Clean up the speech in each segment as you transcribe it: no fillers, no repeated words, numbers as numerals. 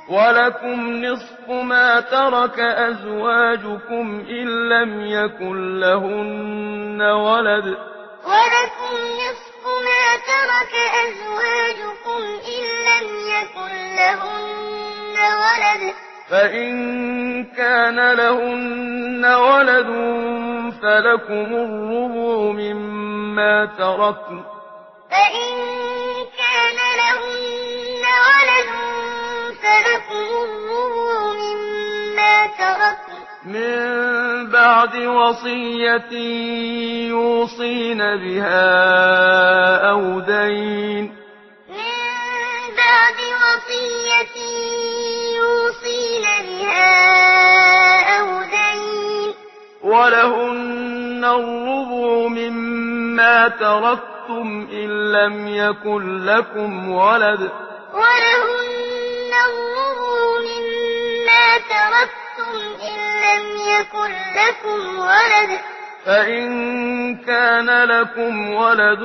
ولكم نصف ما ترك أزواجكم إن لم يكن لهن ولد ولكم نصف ما ترك أزواجكم إن لم يكن لهن ولد فإن كان لهن ولد فلكم الربع مما تركن فإن كان لهن ولد فلكم الربع مما تركن من بعد وصية يوصين بها أو دين من بعد وصية يوصين بها أو دين ولهن الربع مما تركتم إن لم يكن لكم ولد ولهن الربع مما تركتم إن لم يكن لكم ولد فإن كان لكم ولد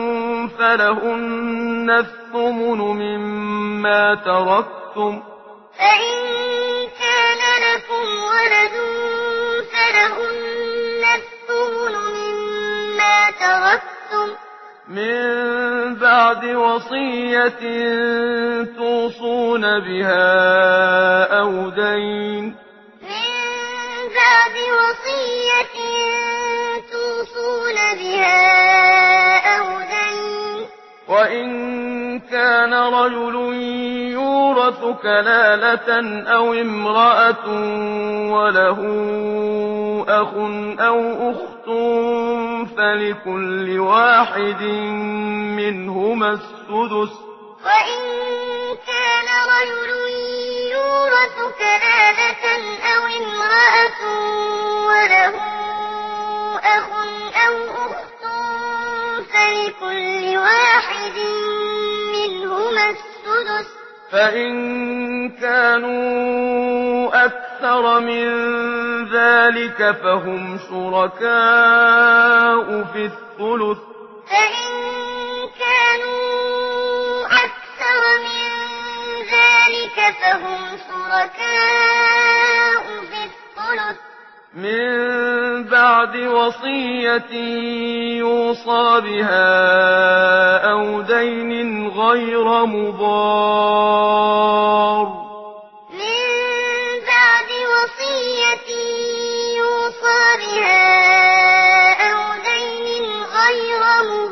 فلهن الثمن مما تركتم فإن كان لكم ولد فلهن الثمن مما تركتم من بعد وصية توصون بها أو دين من بعد وصية توصون بها أو دين وإن كان رجل يورث كلالة أو امرأة وله أخ أو أخت فلكل واحد منهما السدس وإن كان رجل يورث كلالة أو امرأة وله أخ أو أخت فلكل واحد منهما السدس فإن كانوا أكثر من ذلك فهم شركاء في الثلث فإن كانوا أكثر من ذلك فهم شركاء في الثلث من بعد وصية يوصى بها أو دين غير مضار من بعد وصية يوصى بها أو دين غير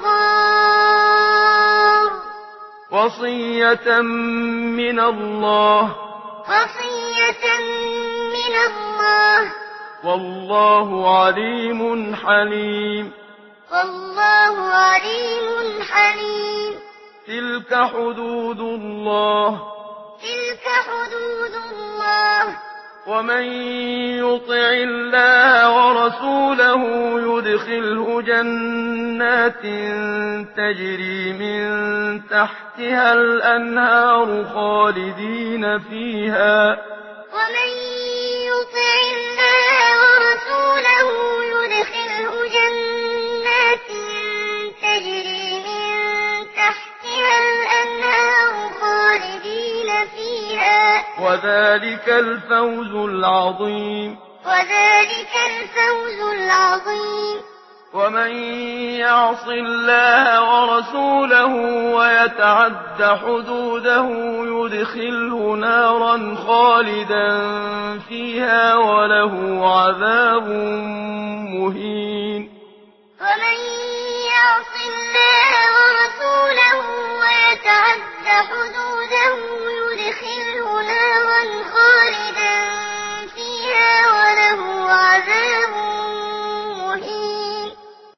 مضار وصية من الله وصية من الله والله عليم حليم والله عليم حليم تلك حدود الله تلك حدود الله ومن يطع الله ورسوله يدخله جنات تجري من تحتها الأنهار خالدين فيها ومن يطع الله ورسوله يدخله جنات تجري من تحتها الأنهار خالدين فيها وذلك الفوز العظيم وذلك الفوز العظيم ومن يعص الله ورسوله ويتعد حدوده يدخله نارا خالدا فيها وله عذاب مهين ومن يعص الله ورسوله ويتعد حدوده